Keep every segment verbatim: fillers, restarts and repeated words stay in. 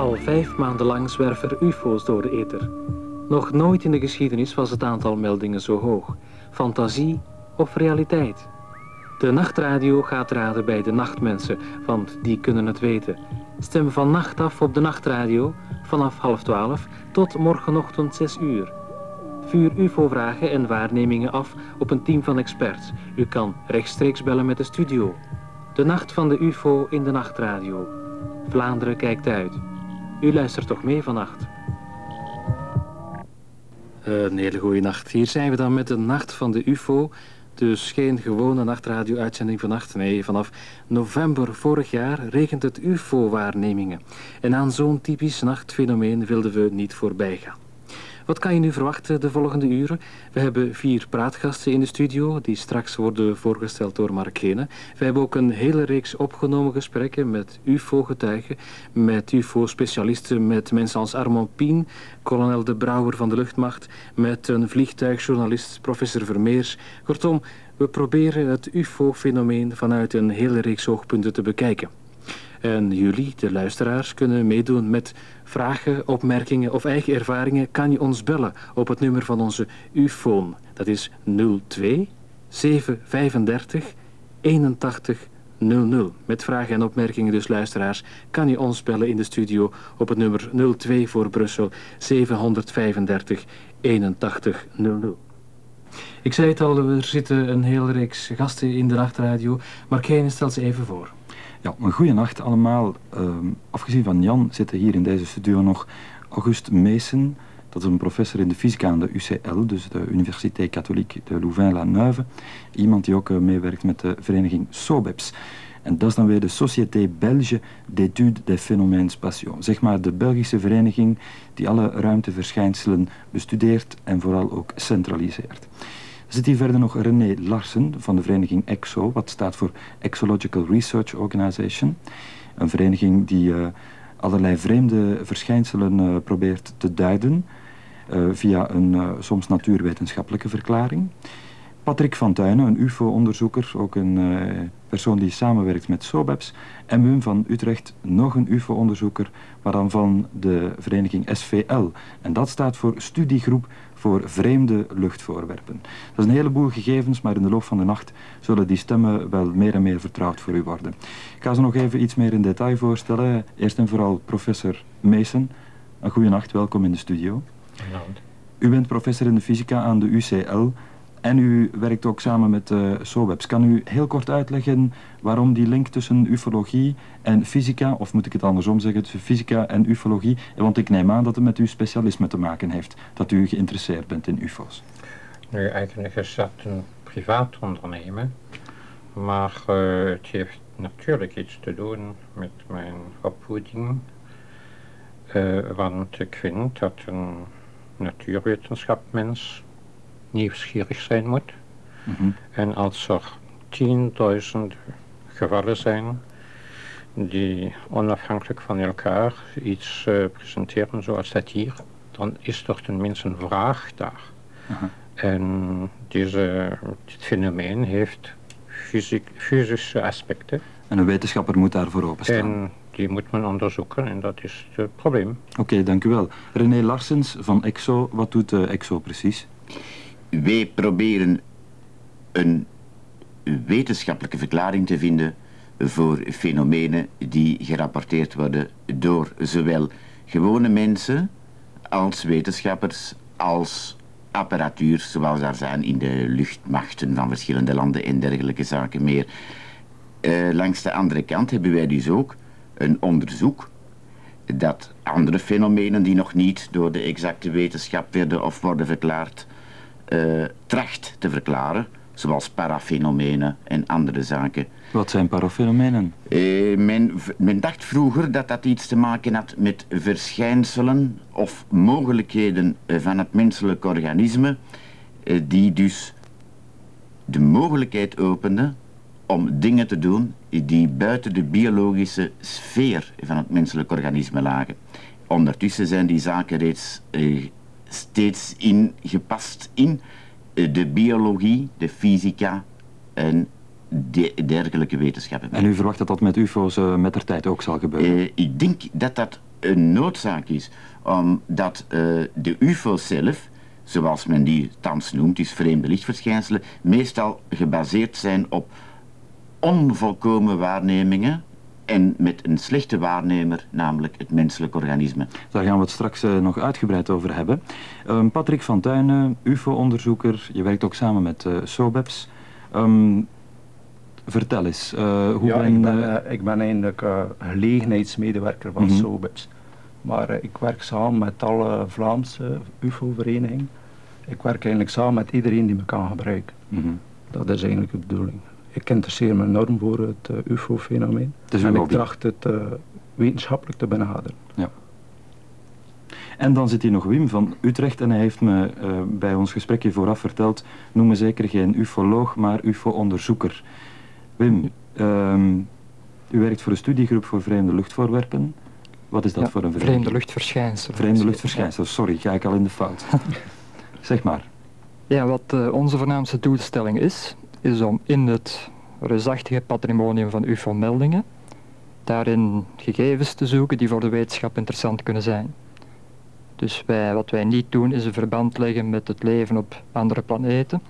Al vijf maanden lang zwerven er ufo's door de ether. Nog nooit in de geschiedenis was het aantal meldingen zo hoog. Fantasie of realiteit? De nachtradio gaat raden bij de nachtmensen, want die kunnen het weten. Stem van nacht af op de nachtradio, vanaf half twaalf tot morgenochtend zes uur. Vuur ufo-vragen en waarnemingen af op een team van experts. U kan rechtstreeks bellen met de studio. De nacht van de ufo in de nachtradio. Vlaanderen kijkt uit. U luistert toch mee vannacht? Een hele goede nacht. Hier zijn we dan met de nacht van de ufo. Dus geen gewone nachtradio-uitzending vannacht. Nee, vanaf november vorig jaar regent het ufo-waarnemingen. En aan zo'n typisch nachtfenomeen wilden we niet voorbij gaan. Wat kan je nu verwachten de volgende uren? We hebben vier praatgasten in de studio, die straks worden voorgesteld door Mark Gene. We hebben ook een hele reeks opgenomen gesprekken met ufo-getuigen, met ufo-specialisten, met mensen als Armand Pien, kolonel De Brouwer van de luchtmacht, met een vliegtuigjournalist, professor Vermeers. Kortom, we proberen het ufo-fenomeen vanuit een hele reeks oogpunten te bekijken. En jullie, de luisteraars, kunnen meedoen met vragen, opmerkingen of eigen ervaringen. Kan je ons bellen op het nummer van onze ufoon. Dat is nul twee zeven vijfendertig eenentachtig nul nul. Met vragen en opmerkingen dus, luisteraars, kan je ons bellen in de studio op het nummer nul twee voor Brussel zevenhonderdvijfendertig eenentachtig nul nul. Ik zei het al, er zitten een hele reeks gasten in de nachtradio. Mark Gene stelt ze even voor. Ja, een goede nacht allemaal. Uh, afgezien van Jan zitten hier in deze studio nog Auguste Meesen. Dat is een professor in de fysica aan de U C L, dus de Université Catholique de Louvain-la-Neuve. Iemand die ook uh, meewerkt met de vereniging SOBEPS. En dat is dan weer de Société Belge d'études des phénomènes spatiaux. Zeg maar de Belgische vereniging die alle ruimteverschijnselen bestudeert en vooral ook centraliseert. Er zit hier verder nog René Larsen van de vereniging EXO, wat staat voor Exological Research Organization. Een vereniging die uh, allerlei vreemde verschijnselen uh, probeert te duiden uh, via een uh, soms natuurwetenschappelijke verklaring. Patrick van Tuinen, een ufo-onderzoeker, ook een uh, persoon die samenwerkt met SOBEPS. En Wim van Utrecht, nog een ufo-onderzoeker, maar dan van de vereniging S V L. En dat staat voor Studiegroep voor Vreemde Luchtvoorwerpen. Dat is een heleboel gegevens, maar in de loop van de nacht zullen die stemmen wel meer en meer vertrouwd voor u worden. Ik ga ze nog even iets meer in detail voorstellen. Eerst en vooral professor Meesen. Een goede nacht, welkom in de studio. Goedenavond. U bent professor in de fysica aan de U C L. En u werkt ook samen met uh, SOBEPS. Kan u heel kort uitleggen waarom die link tussen ufologie en fysica, of moet ik het andersom zeggen, tussen fysica en ufologie, want ik neem aan dat het met uw specialisme te maken heeft, dat u geïnteresseerd bent in ufo's. Nu, eigenlijk is dat een privaat ondernemen, maar uh, het heeft natuurlijk iets te doen met mijn opvoeding, uh, want ik vind dat een natuurwetenschapmens nieuwsgierig zijn moet. Mm-hmm. En als er tienduizend gevallen zijn die onafhankelijk van elkaar iets uh, presenteren zoals dat hier, dan is er tenminste een vraag daar. Uh-huh. En deze, dit fenomeen heeft fysiek, fysische aspecten. En een wetenschapper moet daarvoor openstaan. En die moet men onderzoeken en dat is het probleem. Oké, okay, dank u wel. René Larsens van EXO, wat doet uh, EXO precies? Wij proberen een wetenschappelijke verklaring te vinden voor fenomenen die gerapporteerd worden door zowel gewone mensen als wetenschappers als apparatuur zoals daar zijn in de luchtmachten van verschillende landen en dergelijke zaken meer. Uh, langs de andere kant hebben wij dus ook een onderzoek dat andere fenomenen die nog niet door de exacte wetenschap werden of worden verklaard Uh, tracht te verklaren, zoals parafenomenen en andere zaken. Wat zijn parafenomenen? Uh, men, men dacht vroeger dat dat iets te maken had met verschijnselen of mogelijkheden van het menselijk organisme, uh, die dus de mogelijkheid openden om dingen te doen die buiten de biologische sfeer van het menselijk organisme lagen. Ondertussen zijn die zaken reeds uh, steeds ingepast in de biologie, de fysica en de dergelijke wetenschappen. En u verwacht dat dat met ufo's uh, met der tijd ook zal gebeuren? Uh, ik denk dat dat een noodzaak is, omdat uh, de U F O's zelf, zoals men die thans noemt, dus vreemde lichtverschijnselen, meestal gebaseerd zijn op onvolkomen waarnemingen en met een slechte waarnemer, namelijk het menselijk organisme. Daar gaan we het straks uh, nog uitgebreid over hebben. Um, Patrick van Tuinen, U F O-onderzoeker, je werkt ook samen met uh, SOBEPS. Um, vertel eens, uh, hoe ja, ben... ik, ben, uh, ik ben eigenlijk uh, gelegenheidsmedewerker van mm-hmm. SOBEPS. Maar uh, ik werk samen met alle Vlaamse U F O-verenigingen. Ik werk eigenlijk samen met iedereen die me kan gebruiken. Mm-hmm. Dat is eigenlijk de bedoeling. Ik interesseer me enorm voor het uh, U F O-fenomeen. En ik tracht het uh, wetenschappelijk te benaderen. Ja. En dan zit hier nog Wim van Utrecht en hij heeft me uh, bij ons gesprekje vooraf verteld, noem me zeker geen ufoloog, maar U F O-onderzoeker. Wim, um, u werkt voor een studiegroep voor vreemde luchtvoorwerpen. Wat is dat ja, voor een vereniging? Vreemde luchtverschijnselen. Vreemde luchtverschijnselen, sorry, ga ik al in de fout. Zeg maar. Ja, wat uh, onze voornaamste doelstelling is, is om in het reusachtige patrimonium van U F O-meldingen daarin gegevens te zoeken die voor de wetenschap interessant kunnen zijn. Dus wij, wat wij niet doen is een verband leggen met het leven op andere planeten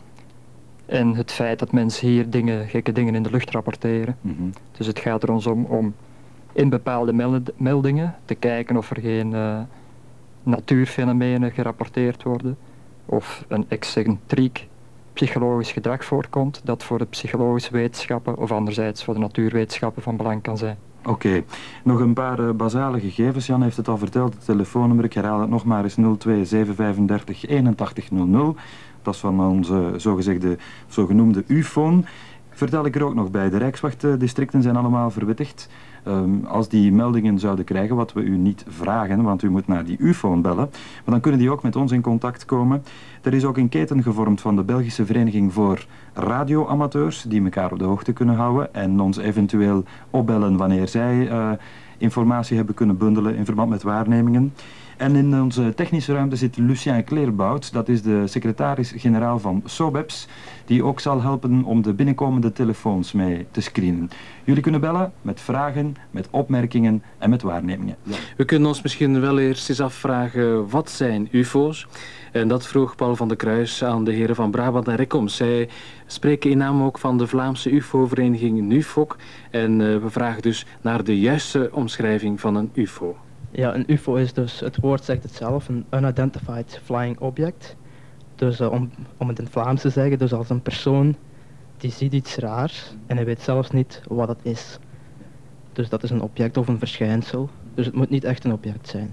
en het feit dat mensen hier dingen, gekke dingen in de lucht rapporteren. Mm-hmm. Dus het gaat er ons om, om in bepaalde meld- meldingen te kijken of er geen uh, natuurfenomenen gerapporteerd worden of een excentriek psychologisch gedrag voorkomt dat voor de psychologische wetenschappen of anderzijds voor de natuurwetenschappen van belang kan zijn. Oké, okay. Nog een paar uh, basale gegevens. Jan heeft het al verteld, het telefoonnummer, ik herhaal het nog maar eens nul twee zeven vijf drie eenentachtig nul nul. Dat is van onze zogezegde, zogenoemde U-foon. Vertel ik er ook nog bij, de Rijkswachtdistricten zijn allemaal verwittigd. Um, als die meldingen zouden krijgen, wat we u niet vragen, want u moet naar die U-foon bellen, maar dan kunnen die ook met ons in contact komen. Er is ook een keten gevormd van de Belgische Vereniging voor Radioamateurs, die elkaar op de hoogte kunnen houden en ons eventueel opbellen wanneer zij uh, informatie hebben kunnen bundelen in verband met waarnemingen. En in onze technische ruimte zit Lucien Kleerbout, dat is de secretaris-generaal van SOBEPS, die ook zal helpen om de binnenkomende telefoons mee te screenen. Jullie kunnen bellen met vragen, met opmerkingen en met waarnemingen. Ja. We kunnen ons misschien wel eerst eens afvragen, wat zijn U F O's? En dat vroeg Paul van der Kruis aan de heren van Brabant en Rekom. Zij spreken in naam ook van de Vlaamse U F O-vereniging NUFOC. En uh, we vragen dus naar de juiste omschrijving van een U F O. Ja, een U F O is dus, het woord zegt het zelf, een unidentified flying object. Dus uh, om, om het in het Vlaams te zeggen, dus als een persoon die ziet iets raars en hij weet zelfs niet wat het is. Dus dat is een object of een verschijnsel. Dus het moet niet echt een object zijn.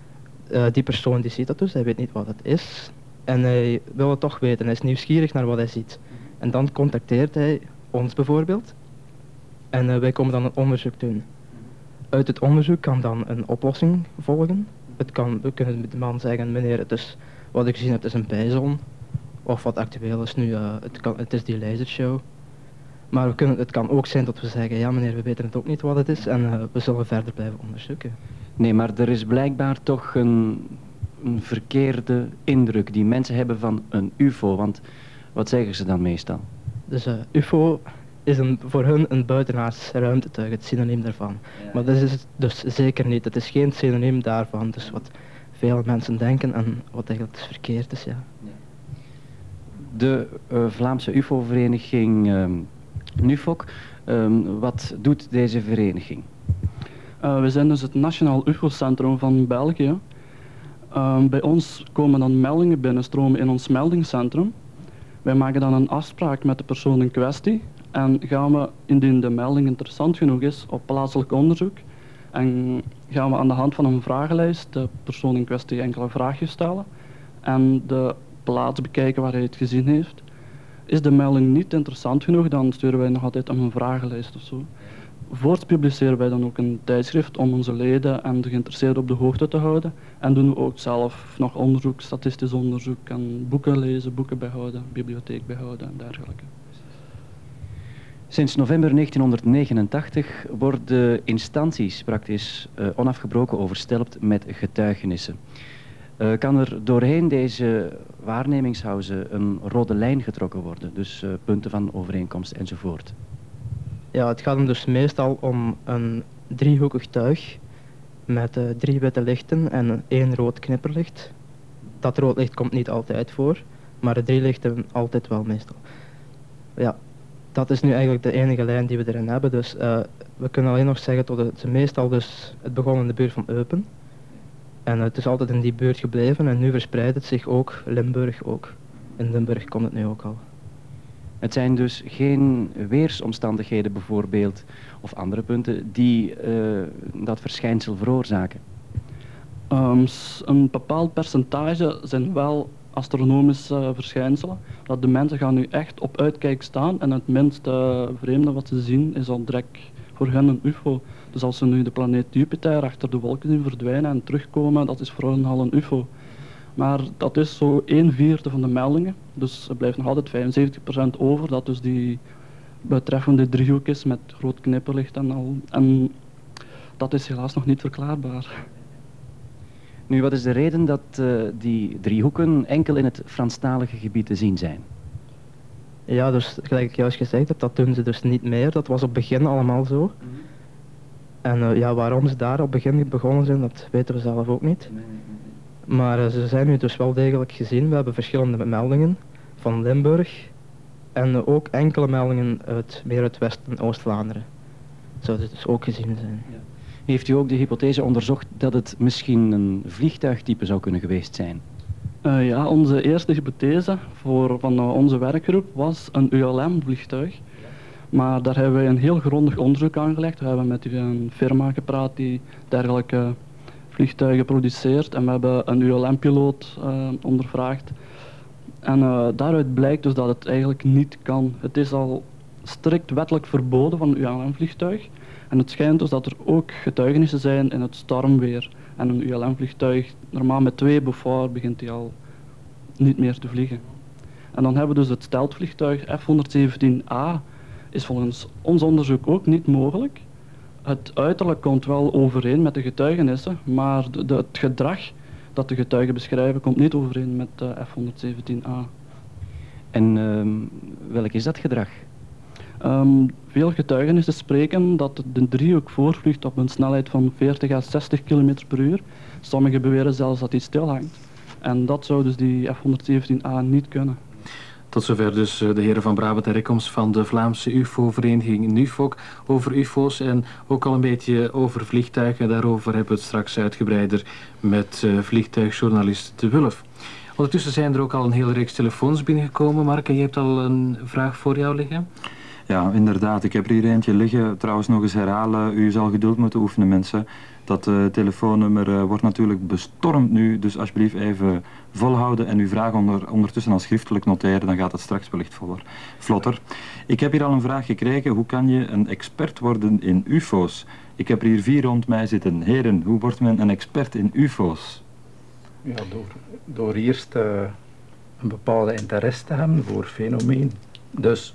Uh, die persoon die ziet dat dus, hij weet niet wat het is. En hij wil het toch weten, hij is nieuwsgierig naar wat hij ziet. En dan contacteert hij ons bijvoorbeeld. En uh, wij komen dan een onderzoek doen. Uit het onderzoek kan dan een oplossing volgen. Het kan, we kunnen de man zeggen, meneer, het is, wat ik gezien heb is een bijzon. Of wat actueel is nu, uh, het, kan, het is die lasershow. Maar we kunnen, het kan ook zijn dat we zeggen, ja meneer, we weten het ook niet wat het is en uh, we zullen verder blijven onderzoeken. Nee, maar er is blijkbaar toch een, een verkeerde indruk die mensen hebben van een U F O. Want wat zeggen ze dan meestal? Dus uh, U F O is een, voor hun een buitenaards ruimtetuig, het synoniem daarvan. Ja. Maar dat is het dus zeker niet. Het is geen synoniem daarvan. Dus wat veel mensen denken en wat eigenlijk dus verkeerd is, ja. Ja. De uh, Vlaamse U F O-vereniging um, NUFOC, um, wat doet deze vereniging? Uh, we zijn dus het Nationaal U F O-centrum van België. Uh, bij ons komen dan meldingen binnenstromen in ons meldingscentrum. Wij maken dan een afspraak met de persoon in kwestie en gaan we, indien de melding interessant genoeg is, op plaatselijk onderzoek. En gaan we aan de hand van een vragenlijst de persoon in kwestie enkele vraagjes stellen en de plaats bekijken waar hij het gezien heeft. Is de melding niet interessant genoeg, dan sturen wij nog altijd een vragenlijst of zo. Voorts publiceren wij dan ook een tijdschrift om onze leden en de geïnteresseerden op de hoogte te houden. En doen we ook zelf nog onderzoek, statistisch onderzoek en boeken lezen, boeken bijhouden, bibliotheek bijhouden en dergelijke. Sinds november negentienhonderdnegenentachtig worden instanties praktisch uh, onafgebroken overstelpt met getuigenissen. Uh, kan er doorheen deze waarnemingshuizen een rode lijn getrokken worden, dus uh, punten van overeenkomst enzovoort? Ja, het gaat hem dus meestal om een driehoekig tuig met uh, drie witte lichten en één rood knipperlicht. Dat rood licht komt niet altijd voor, maar de drie lichten altijd wel meestal. Ja, dat is nu eigenlijk de enige lijn die we erin hebben, dus uh, we kunnen alleen nog zeggen tot het meestal dus, het begon in de buurt van Eupen. En uh, het is altijd in die buurt gebleven en nu verspreidt het zich ook, Limburg ook. In Limburg komt het nu ook al. Het zijn dus geen weersomstandigheden bijvoorbeeld, of andere punten, die uh, dat verschijnsel veroorzaken? Um, een bepaald percentage zijn wel astronomische uh, verschijnselen. Dat de mensen gaan nu echt op uitkijk staan en het minste vreemde wat ze zien is al direct voor hen een U F O. Dus als ze nu de planeet Jupiter achter de wolken zien verdwijnen en terugkomen, dat is voor hen al een U F O. Maar dat is zo een vierde van de meldingen, dus er blijft nog altijd vijfenzeventig procent over, dat dus die betreffende driehoek is met groot knipperlicht en al. En dat is helaas nog niet verklaarbaar. Nu, wat is de reden dat uh, die driehoeken enkel in het Franstalige gebied te zien zijn? Ja, dus gelijk ik juist gezegd heb, dat doen ze dus niet meer. Dat was op het begin allemaal zo. Mm-hmm. En uh, ja, waarom ze daar op het begin niet begonnen zijn, dat weten we zelf ook niet. Nee, nee, nee. Maar uh, ze zijn nu dus wel degelijk gezien. We hebben verschillende meldingen van Limburg. En uh, ook enkele meldingen uit meer uit West- en Oost-Vlaanderen. Zouden dus ook gezien zijn. Ja. Heeft u ook de hypothese onderzocht dat het misschien een vliegtuigtype zou kunnen geweest zijn? Uh, ja, onze eerste hypothese voor, van uh, onze werkgroep was een U L M-vliegtuig. Maar daar hebben wij een heel grondig onderzoek aan gelegd. We hebben met een firma gepraat die dergelijke vliegtuigen produceert. En we hebben een U L M-piloot uh, ondervraagd. En uh, daaruit blijkt dus dat het eigenlijk niet kan. Het is al strikt wettelijk verboden van een U L M-vliegtuig. En het schijnt dus dat er ook getuigenissen zijn in het stormweer. En een U L M-vliegtuig, normaal met twee Beaufort, begint hij al niet meer te vliegen. En dan hebben we dus het steltvliegtuig F honderdzeventien A, is volgens ons onderzoek ook niet mogelijk. Het uiterlijk komt wel overeen met de getuigenissen, maar de, de, het gedrag dat de getuigen beschrijven komt niet overeen met uh, F honderdzeventien A. En uh, welk is dat gedrag? Um, veel getuigenissen spreken dat de driehoek voorvliegt op een snelheid van veertig à zestig kilometer per uur. Sommigen beweren zelfs dat hij stilhangt. En dat zou dus die F honderdzeventien A niet kunnen. Tot zover dus de heren van Brabant en Rekkomst van de Vlaamse U F O-vereniging NUFOC over U F O's en ook al een beetje over vliegtuigen. Daarover hebben we het straks uitgebreider met uh, vliegtuigjournalist De Wulf. Ondertussen zijn er ook al een hele reeks telefoons binnengekomen. Mark, en je hebt al een vraag voor jou liggen? Ja, inderdaad. Ik heb er hier eentje liggen. Trouwens nog eens herhalen. U zal geduld moeten oefenen, mensen. Dat uh, telefoonnummer uh, wordt natuurlijk bestormd nu. Dus alsjeblieft even volhouden en uw vraag onder, ondertussen al schriftelijk noteren. Dan gaat het straks wellicht voller, vlotter. Ik heb hier al een vraag gekregen. Hoe kan je een expert worden in U F O's? Ik heb er hier vier rond mij zitten. Heren, hoe wordt men een expert in U F O's? Ja, door, door eerst uh, een bepaalde interesse te hebben voor fenomeen. Dus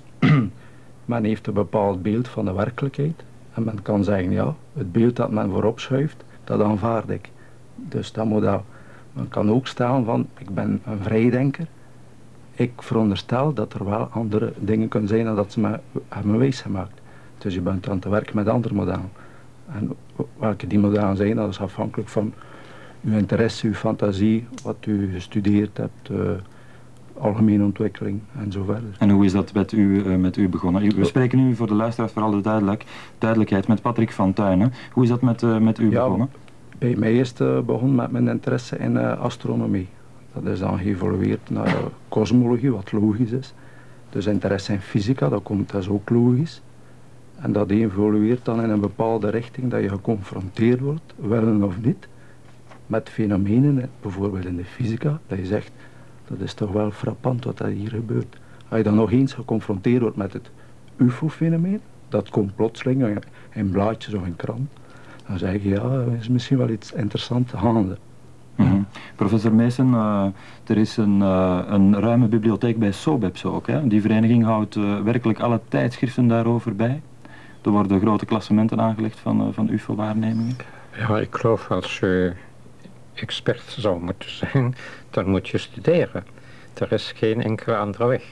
men heeft een bepaald beeld van de werkelijkheid. En men kan zeggen, ja, het beeld dat men voorop schuift, dat aanvaard ik. Dus dat moet dat. Men kan ook stellen van, ik ben een vrijdenker. Ik veronderstel dat er wel andere dingen kunnen zijn dan dat ze me hebben wijsgemaakt. Dus je bent aan het werken met andere modellen. En welke die modellen zijn, dat is afhankelijk van uw interesse, uw fantasie, wat u gestudeerd hebt, uh, algemene ontwikkeling en zo verder. En hoe is dat met u, uh, met u begonnen? We spreken nu voor de luisteraars voor alle duidelijk, duidelijkheid met Patrick van Tuinen. Hoe is dat met, uh, met u ja, begonnen? Bij mij is het uh, begonnen met mijn interesse in uh, astronomie. Dat is dan geëvolueerd naar uh, kosmologie, wat logisch is. Dus interesse in fysica, dat, komt, dat is ook logisch. En dat evolueert dan in een bepaalde richting dat je geconfronteerd wordt, willen of niet, met fenomenen, bijvoorbeeld in de fysica, dat je zegt, dat is toch wel frappant wat er hier gebeurt. Als je dan nog eens geconfronteerd wordt met het U F O-fenomeen, dat komt plotseling in blaadjes of in krant, dan zeg je, ja, er is misschien wel iets interessants gaande. Mm-hmm. Professor Meesen, uh, er is een, uh, een ruime bibliotheek bij SOBEPS ook. Hè? Die vereniging houdt uh, werkelijk alle tijdschriften daarover bij. Er worden grote klassementen aangelegd van, uh, van U F O-waarnemingen. Ja, ik geloof als je expert zou moeten zijn, dan moet je studeren. Er is geen enkele andere weg.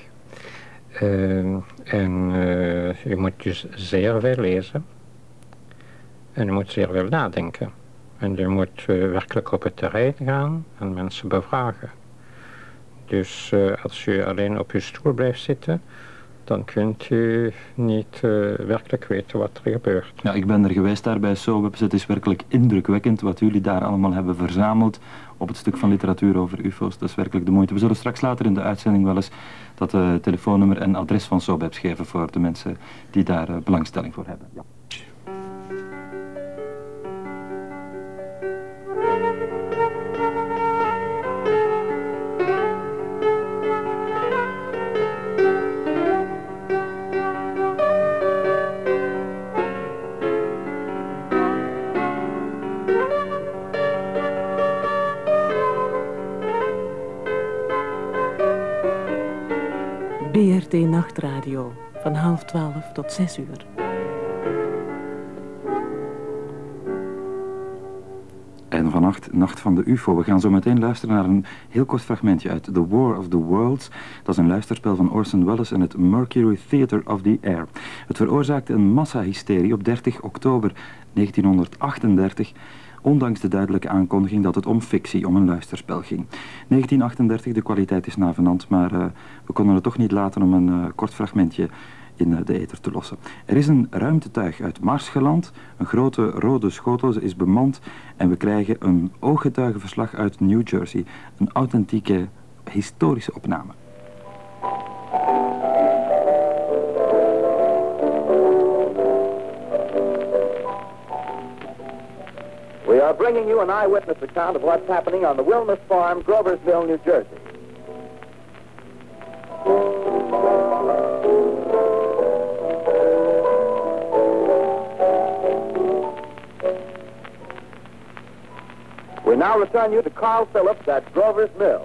Uh, en uh, je moet dus zeer veel lezen. En je moet zeer veel nadenken. En je moet uh, werkelijk op het terrein gaan en mensen bevragen. Dus uh, als je alleen op je stoel blijft zitten, dan kunt u niet uh, werkelijk weten wat er gebeurt. Ja, ik ben er geweest daar bij SOWEPS. Het is werkelijk indrukwekkend wat jullie daar allemaal hebben verzameld op het stuk van literatuur over U F O's. Dat is werkelijk de moeite. We zullen straks later in de uitzending wel eens dat uh, telefoonnummer en adres van SOWEPS geven voor de mensen die daar uh, belangstelling voor hebben. Ja. B R T Nachtradio, van half twaalf tot zes uur. En vannacht, Nacht van de U F O. We gaan zo meteen luisteren naar een heel kort fragmentje uit The War of the Worlds. Dat is een luisterspel van Orson Welles en het Mercury Theatre of the Air. Het veroorzaakte een massahysterie op dertig oktober negentienhonderdachtendertig... ondanks de duidelijke aankondiging dat het om fictie, om een luisterspel ging. negentien achtendertig, de kwaliteit is navenant, maar uh, we konden het toch niet laten om een uh, kort fragmentje in uh, de ether te lossen. Er is een ruimtetuig uit Mars geland, een grote rode schotel is bemand en we krijgen een ooggetuigenverslag uit New Jersey. Een authentieke, historische opname. We are bringing you an eyewitness account of what's happening on the Wilmus Farm, Grover's Mill, New Jersey. We now return you to Carl Phillips at Grover's Mill.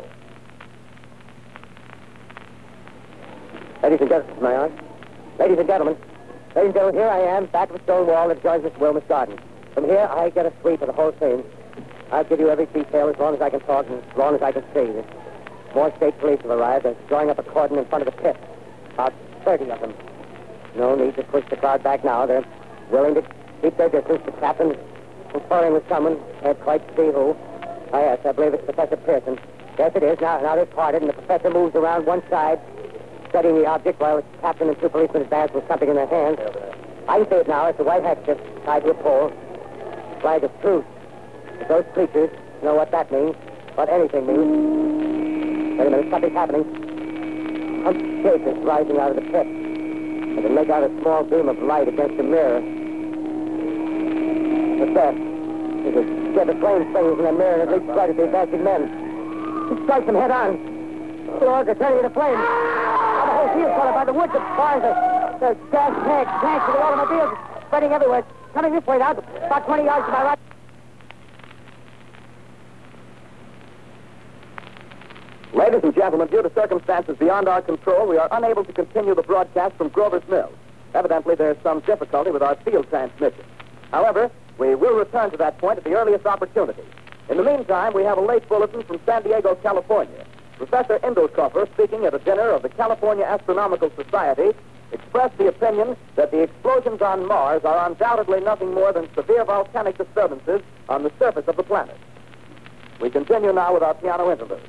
Ladies and gentlemen, may I? Ladies and gentlemen, ladies and gentlemen, here I am, back of the stone wall that joins Mister Wilmus' garden. From here, I get a sweep of the whole scene. I'll give you every detail as long as I can talk and as long as I can see. More state police have arrived. They're drawing up a cordon in front of the pit. About thirty of them. No need to push the crowd back now. They're willing to keep their distance. The captain is conferring with someone. Can't quite see who. Oh, yes, I believe it's Professor Pearson. Yes, it is. Now, now they've parted, and the professor moves around one side, studying the object, while the captain and two policemen advance with something in their hands. I can see it now. It's a white handkerchief tied to a pole. Flag of truce. If those creatures know what that means, what anything means. Wait a minute, something's happening. Humped shape is rising out of the pit. I can make out a small beam of light against a mirror. What's that? There's a jet of flame springs in the mirror and it leaps right at the advancing men. He strikes them head on. The logs are turning into flames. Now the whole field's caught up by the woods, the barns, the, the gas tanks, tanks of the automobiles spreading everywhere. It's coming this way now, about twenty yards to my right. Ladies and gentlemen, due to circumstances beyond our control, we are unable to continue the broadcast from Grover's Mill. Evidently, there's some difficulty with our field transmission. However, we will return to that point at the earliest opportunity. In the meantime, we have a late bulletin from San Diego, California. Professor Indokoffer, speaking at a dinner of the California Astronomical Society, expressed the opinion that the explosions on Mars are undoubtedly nothing more than severe volcanic disturbances on the surface of the planet. We continue now with our piano interlude.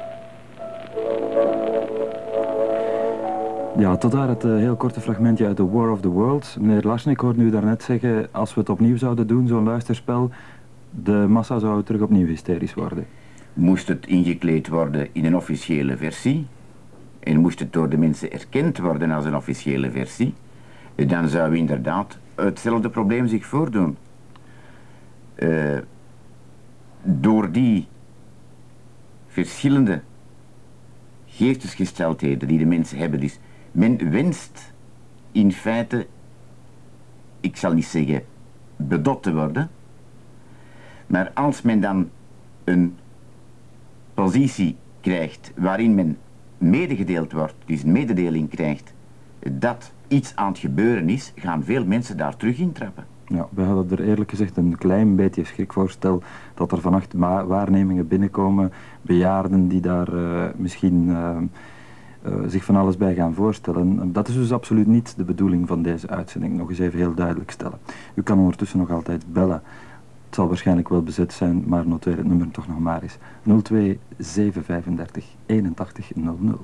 Ja, tot daar het uh, heel korte fragmentje uit The War of the Worlds. Meneer Larsen, ik hoorde u daarnet zeggen, als we het opnieuw zouden doen, zo'n luisterspel, de massa zou terug opnieuw hysterisch worden. Moest het ingekleed worden in een officiële versie, en moest het door de mensen erkend worden als een officiële versie, dan zou inderdaad hetzelfde probleem zich voordoen. Uh, door die verschillende geestesgesteldheden die de mensen hebben, dus men wenst in feite, ik zal niet zeggen bedot te worden, maar als men dan een positie krijgt waarin men medegedeeld wordt, dus een mededeling krijgt dat iets aan het gebeuren is, gaan veel mensen daar terug intrappen. Ja, we hadden er eerlijk gezegd een klein beetje schrik voor. Stel dat er vannacht waarnemingen binnenkomen, bejaarden die daar uh, misschien uh, uh, zich van alles bij gaan voorstellen. Dat is dus absoluut niet de bedoeling van deze uitzending. Nog eens even heel duidelijk stellen. U kan ondertussen nog altijd bellen Het zal waarschijnlijk wel bezet zijn, maar noteer het nummer toch nog maar eens. nul twee zeven drie vijf eenentachtig nul nul.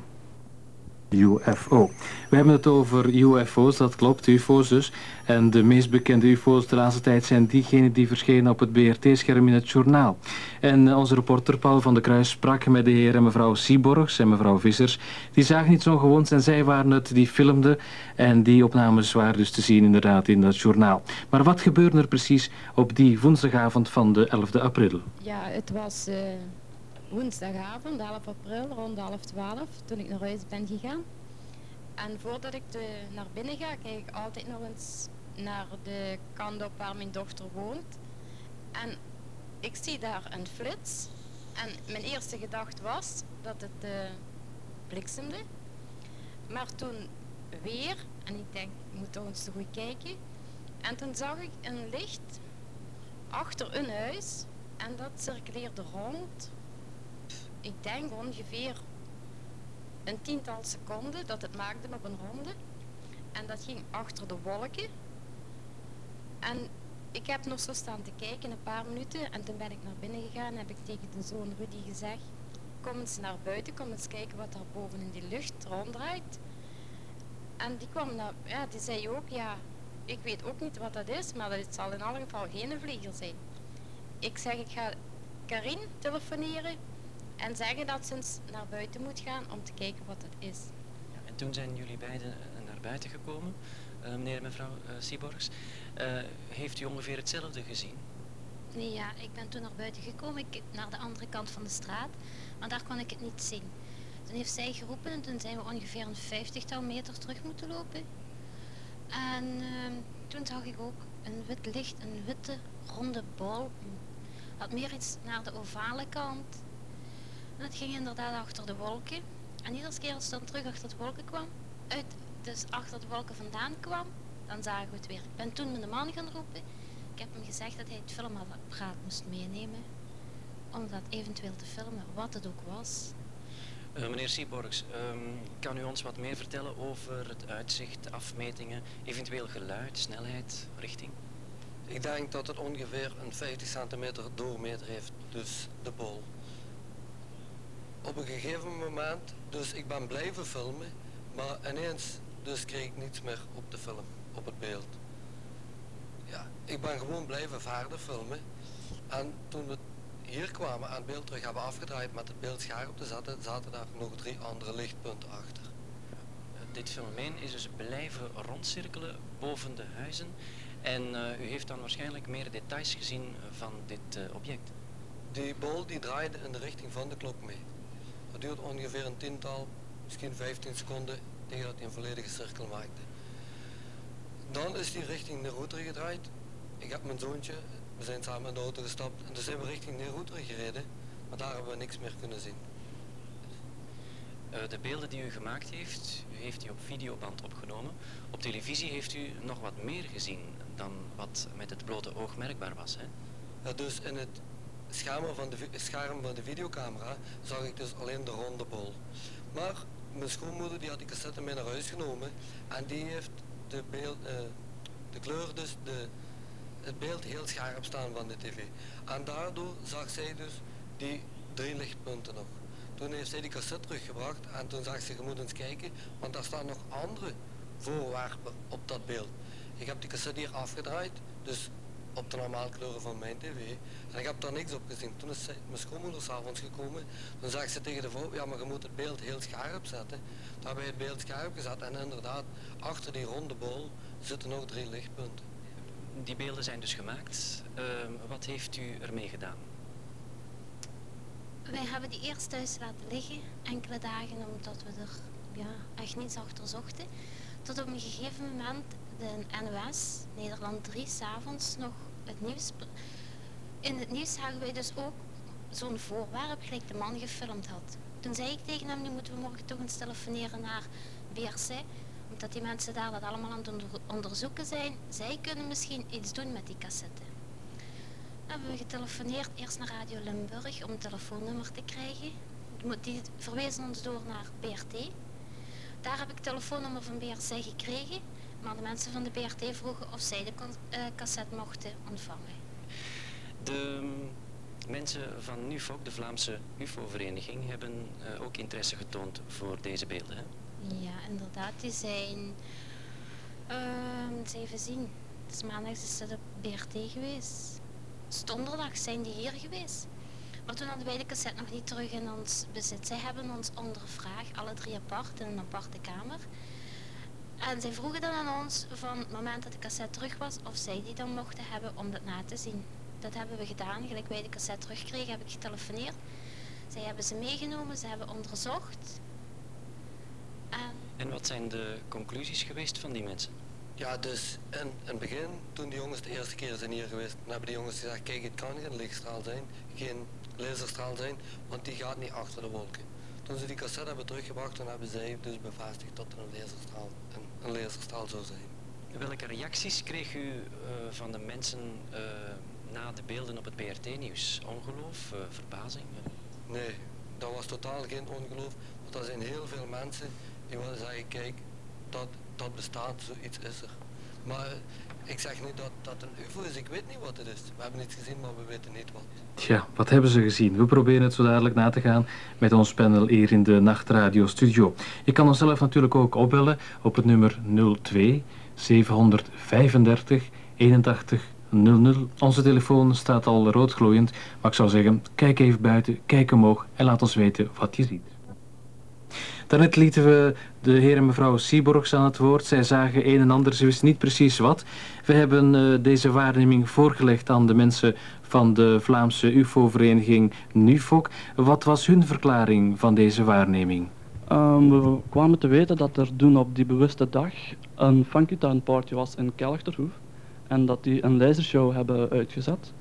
U F O. We hebben het over U F O's, dat klopt, U F O's dus. En de meest bekende U F O's de laatste tijd zijn diegenen die verschenen op het B R T-scherm in het journaal. En onze reporter Paul van der Kruis sprak met de heer en mevrouw Seaborgs en mevrouw Vissers. Die zagen iets ongewoons en zij waren het die filmden. En die opnames waren dus te zien inderdaad in dat journaal. Maar wat gebeurde er precies op die woensdagavond van de elfde april? Ja, het was... Uh... woensdagavond, elf april, rond half twaalf, toen ik naar huis ben gegaan. En voordat ik de, naar binnen ga, kijk ik altijd nog eens naar de kant op waar mijn dochter woont. En ik zie daar een flits. En mijn eerste gedachte was dat het uh, bliksemde. Maar toen weer, en ik denk, ik moet toch eens te goed kijken. En toen zag ik een licht achter een huis en dat circuleerde rond. Ik denk ongeveer een tiental seconden dat het maakte op een ronde. En dat ging achter de wolken. En ik heb nog zo staan te kijken, een paar minuten. En toen ben ik naar binnen gegaan en heb ik tegen de zoon Rudy gezegd: kom eens naar buiten, kom eens kijken wat daar boven in die lucht ronddraait. En die kwam naar, ja, die zei ook, ja, ik weet ook niet wat dat is, maar het zal in alle geval geen vlieger zijn. Ik zeg, ik ga Karin telefoneren en zeggen dat ze eens naar buiten moet gaan om te kijken wat het is. Ja, en toen zijn jullie beiden naar buiten gekomen, uh, meneer en mevrouw uh, Seaborgs. Uh, heeft u ongeveer hetzelfde gezien? Nee, ja, ik ben toen naar buiten gekomen, ik, naar de andere kant van de straat, maar daar kon ik het niet zien. Toen heeft zij geroepen en toen zijn we ongeveer een vijftigtal meter terug moeten lopen. En uh, toen zag ik ook een wit licht, een witte ronde bol. Had meer iets naar de ovale kant. En het ging inderdaad achter de wolken. En iedere keer als het dan terug achter de wolken kwam, uit, dus achter de wolken vandaan kwam, dan zagen we het weer. Ik ben toen met de man gaan roepen. Ik heb hem gezegd dat hij het filmapparaat moest meenemen. Om dat eventueel te filmen, wat het ook was. Uh, meneer Seaborgs, um, kan u ons wat meer vertellen over het uitzicht, afmetingen, eventueel geluid, snelheid, richting? Ik denk dat het ongeveer een vijftig centimeter doorsnede heeft, dus de bol. Op een gegeven moment, dus ik ben blijven filmen, maar ineens dus kreeg ik niets meer op de film, op het beeld. Ja, ik ben gewoon blijven verder filmen en toen we hier kwamen en het beeld terug hebben afgedraaid met het beeld scherp te zetten, zaten daar nog drie andere lichtpunten achter. Uh, dit fenomeen is dus blijven rondcirkelen boven de huizen en uh, u heeft dan waarschijnlijk meer details gezien van dit uh, object. Die bol die draaide in de richting van de klok mee. Dat duurt ongeveer een tiental, misschien vijftien seconden tegen dat hij een volledige cirkel maakte. Dan is die richting de router gedraaid. Ik heb mijn zoontje, we zijn samen in de auto gestapt en toen zijn we richting de router gereden, maar daar hebben we niks meer kunnen zien. Uh, de beelden die u gemaakt heeft, u heeft die op videoband opgenomen. Op televisie heeft u nog wat meer gezien dan wat met het blote oog merkbaar was, hè? Ja, dus in het scherm van, de, scherm van de videocamera zag ik dus alleen de ronde bol. Maar mijn schoonmoeder die had die cassette mee naar huis genomen en die heeft de, beeld, uh, de kleur, dus de, het beeld heel scherp staan van de tv. En daardoor zag zij dus die drie lichtpunten nog. Toen heeft zij die cassette teruggebracht en toen zag ze, je moet eens kijken, want daar staan nog andere voorwerpen op dat beeld. Ik heb die cassette hier afgedraaid, dus op de normale kleuren van mijn tv. En ik heb daar niks op gezien. Toen is mijn schoonmoeder s'avonds gekomen, toen zag ze tegen de vrouw, ja maar je moet het beeld heel scherp zetten. Toen hebben we het beeld scherp gezet en inderdaad, achter die ronde bol zitten nog drie lichtpunten. Die beelden zijn dus gemaakt. Uh, wat heeft u ermee gedaan? Wij hebben die eerst thuis laten liggen, enkele dagen, omdat we er ja, echt niets achter zochten. Tot op een gegeven moment de N O S, Nederland drie, s'avonds nog het nieuws. In het nieuws zagen wij dus ook zo'n voorwerp, gelijk de man gefilmd had. Toen zei ik tegen hem, nu moeten we morgen toch eens telefoneren naar B R C, omdat die mensen daar dat allemaal aan het onder onderzoeken zijn. Zij kunnen misschien iets doen met die cassette. Dan hebben we getelefoneerd eerst naar Radio Limburg om een telefoonnummer te krijgen. Die verwezen ons door naar B R T. Daar heb ik het telefoonnummer van B R C gekregen, maar de mensen van de B R T vroegen of zij de uh, cassette mochten ontvangen. De mensen van NUFOC, de Vlaamse U F O-vereniging, hebben uh, ook interesse getoond voor deze beelden. Hè? Ja, inderdaad. Die zijn, uh, eens even zien, het is maandag is het op B R T geweest. Donderdag zijn die hier geweest. Maar toen hadden wij de cassette nog niet terug in ons bezit. Zij hebben ons ondervraagd, alle drie apart, in een aparte kamer. En zij vroegen dan aan ons van het moment dat de cassette terug was, of zij die dan mochten hebben om dat na te zien. Dat hebben we gedaan. Gelijk wij de cassette terugkregen, heb ik getelefoneerd. Zij hebben ze meegenomen, ze hebben onderzocht. En, en wat zijn de conclusies geweest van die mensen? Ja, dus in, in het begin, toen die jongens de eerste keer zijn hier geweest, dan hebben die jongens gezegd, kijk, het kan geen lichtstraal zijn, geen laserstraal zijn, want die gaat niet achter de wolken. Toen ze die cassette hebben teruggebracht, toen hebben zij dus bevestigd dat er een laserstraal, een, een laserstraal zou zijn. Welke reacties kreeg u uh, van de mensen uh, na de beelden op het B R T-nieuws? Ongeloof, uh, verbazing? Nee, dat was totaal geen ongeloof, want er zijn heel veel mensen die willen zeggen, kijk, dat, dat bestaat, zoiets is er. Maar ik zeg niet dat dat een U F O is, ik weet niet wat het is. We hebben iets gezien, maar we weten niet wat. Tja, wat hebben ze gezien? We proberen het zo dadelijk na te gaan met ons panel hier in de Nachtradio Studio. Je kan ons zelf natuurlijk ook opbellen op het nummer nul twee zevenhonderdvijfendertig eenentachtig nul nul. Onze telefoon staat al roodgloeiend, maar ik zou zeggen, kijk even buiten, kijk omhoog en laat ons weten wat je ziet. Daarnet lieten we de heer en mevrouw Seaborgs aan het woord. Zij zagen een en ander, ze wisten niet precies wat. We hebben uh, deze waarneming voorgelegd aan de mensen van de Vlaamse U F O-vereniging NUFOC. Wat was hun verklaring van deze waarneming? Um, we kwamen te weten dat er toen op die bewuste dag een Funky Town party was in Kelchterhoef. En dat die een lasershow hebben uitgezet.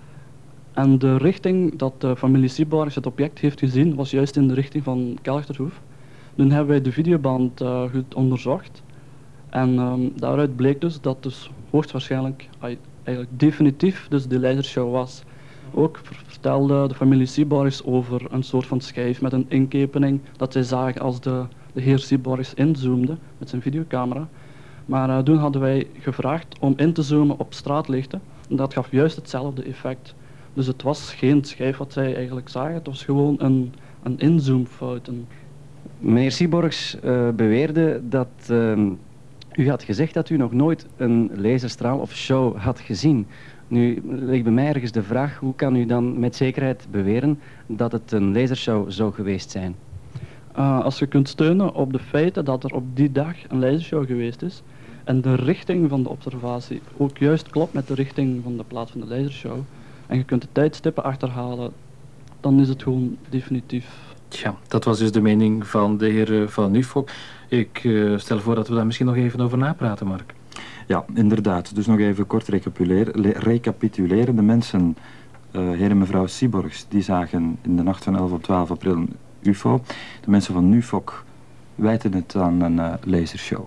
En de richting dat de familie Seaborgs het object heeft gezien was juist in de richting van Kelchterhoef. Toen hebben wij de videoband uh, goed onderzocht. En um, daaruit bleek dus dat dus hoogstwaarschijnlijk, eigenlijk definitief, dus de lasershow was. Ook vertelde de familie Seaborgs over een soort van schijf met een inkepening dat zij zagen als de, de heer Seaborgs inzoomde met zijn videocamera. Maar uh, toen hadden wij gevraagd om in te zoomen op straatlichten en dat gaf juist hetzelfde effect. Dus het was geen schijf wat zij eigenlijk zagen, het was gewoon een, een inzoomfout. Een... Meneer Seaborgs uh, beweerde dat uh, u had gezegd dat u nog nooit een laserstraal of show had gezien. Nu ligt bij mij ergens de vraag, hoe kan u dan met zekerheid beweren dat het een lasershow zou geweest zijn? Uh, als je kunt steunen op de feiten dat er op die dag een lasershow geweest is en de richting van de observatie ook juist klopt met de richting van de plaats van de lasershow en je kunt de tijdstippen achterhalen, dan is het gewoon definitief. Ja, dat was dus de mening van de heer van NUFOC. Ik uh, stel voor dat we daar misschien nog even over napraten, Mark. Ja, inderdaad. Dus nog even kort recapituleren. recapituleren. De mensen, uh, heer en mevrouw Seaborgs, die zagen in de nacht van elf op twaalf april een U F O. De mensen van NUFOC wijten het aan een uh, lasershow.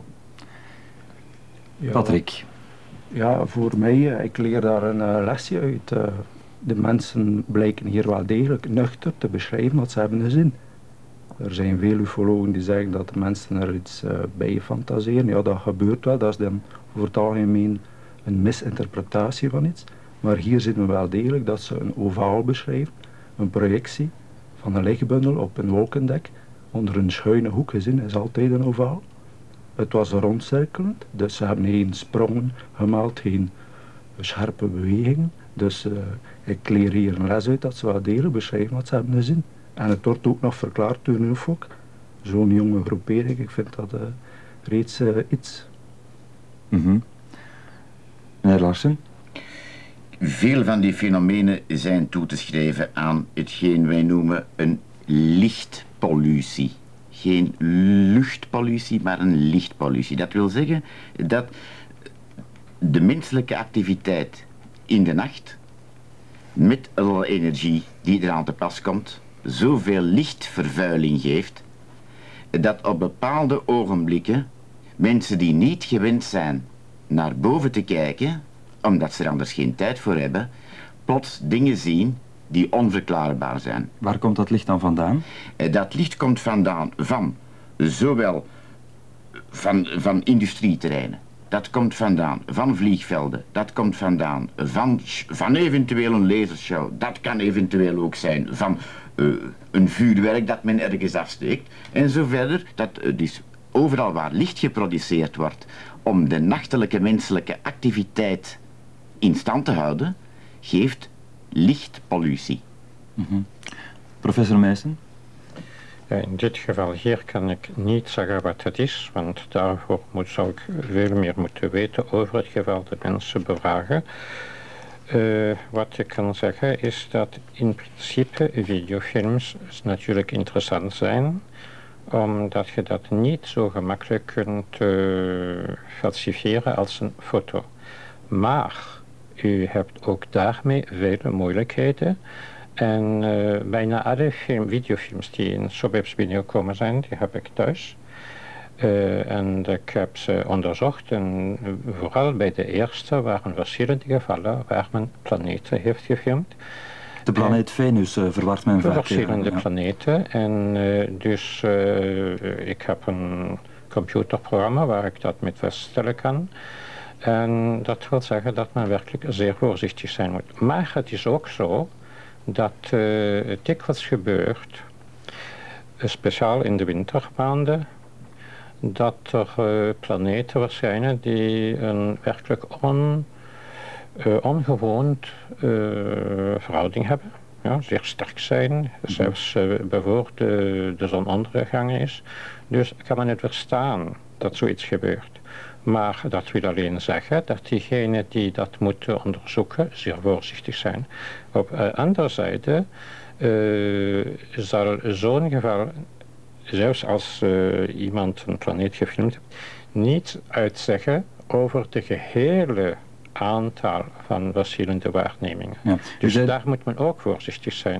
Ja, Patrick. Ja, voor mij, uh, ik leer daar een uh, lesje uit. Uh, de mensen blijken hier wel degelijk nuchter te beschrijven wat ze hebben gezien. Er zijn veel ufologen die zeggen dat de mensen er iets uh, bij fantaseren. Ja, dat gebeurt wel. Dat is dan over het algemeen een misinterpretatie van iets. Maar hier zien we wel degelijk dat ze een ovaal beschrijven. Een projectie van een lichtbundel op een wolkendek. Onder een schuine hoek gezien is altijd een ovaal. Het was rondcirkelend, dus ze hebben geen sprongen gemaakt, geen scherpe bewegingen. Dus uh, ik leer hier een les uit dat ze wel degelijk beschrijven wat ze hebben gezien. En het wordt ook nog verklaard door NUFOC. Zo'n jonge groepering, ik vind dat uh, reeds uh, iets. Mm-hmm. Meneer Larsen? Veel van die fenomenen zijn toe te schrijven aan hetgeen wij noemen een lichtpollutie. Geen luchtpollutie, maar een lichtpollutie. Dat wil zeggen dat de menselijke activiteit in de nacht met alle energie die eraan te pas komt, zoveel lichtvervuiling geeft, dat op bepaalde ogenblikken mensen die niet gewend zijn naar boven te kijken, omdat ze er anders geen tijd voor hebben, plots dingen zien die onverklaarbaar zijn. Waar komt dat licht dan vandaan? Dat licht komt vandaan van zowel van, van industrieterreinen, dat komt vandaan van vliegvelden, dat komt vandaan van, van eventueel een lasershow, dat kan eventueel ook zijn van uh, een vuurwerk dat men ergens afsteekt en zo verder. Dat uh, dus overal waar licht geproduceerd wordt om de nachtelijke menselijke activiteit in stand te houden, geeft lichtpollutie. Mm-hmm. Professor Meissen? In dit geval hier kan ik niet zeggen wat het is, want daarvoor moet, zou ik veel meer moeten weten over het geval de mensen bevragen. Uh, wat ik kan zeggen is dat in principe videofilms natuurlijk interessant zijn, omdat je dat niet zo gemakkelijk kunt uh, falsifiëren als een foto. Maar u hebt ook daarmee vele moeilijkheden. En uh, bijna alle film, videofilms die in Sobibs binnengekomen zijn, die heb ik thuis. Uh, en ik heb ze onderzocht en vooral bij de eerste waren verschillende gevallen waar men planeten heeft gefilmd. De planeet Venus uh, verwart men vaak. Verschillende ja. planeten en uh, dus uh, ik heb een computerprogramma waar ik dat met vaststellen kan. En dat wil zeggen dat men werkelijk zeer voorzichtig zijn moet. Maar het is ook zo dat uh, het dikwijls gebeurt, uh, speciaal in de wintermaanden, dat er uh, planeten verschijnen die een werkelijk on, uh, ongewoond uh, verhouding hebben. Ja, zeer sterk zijn, mm-hmm. zelfs uh, voor de, de zonondergang is. Dus kan men het verstaan dat zoiets gebeurt. Maar dat wil alleen zeggen dat diegenen die dat moeten onderzoeken zeer voorzichtig zijn. Op de andere zijde uh, zal zo'n geval, zelfs als uh, iemand een planeet gefilmd heeft, niet uitzeggen over de gehele aantal van verschillende waarnemingen. Ja. Dus zei... daar moet men ook voorzichtig zijn.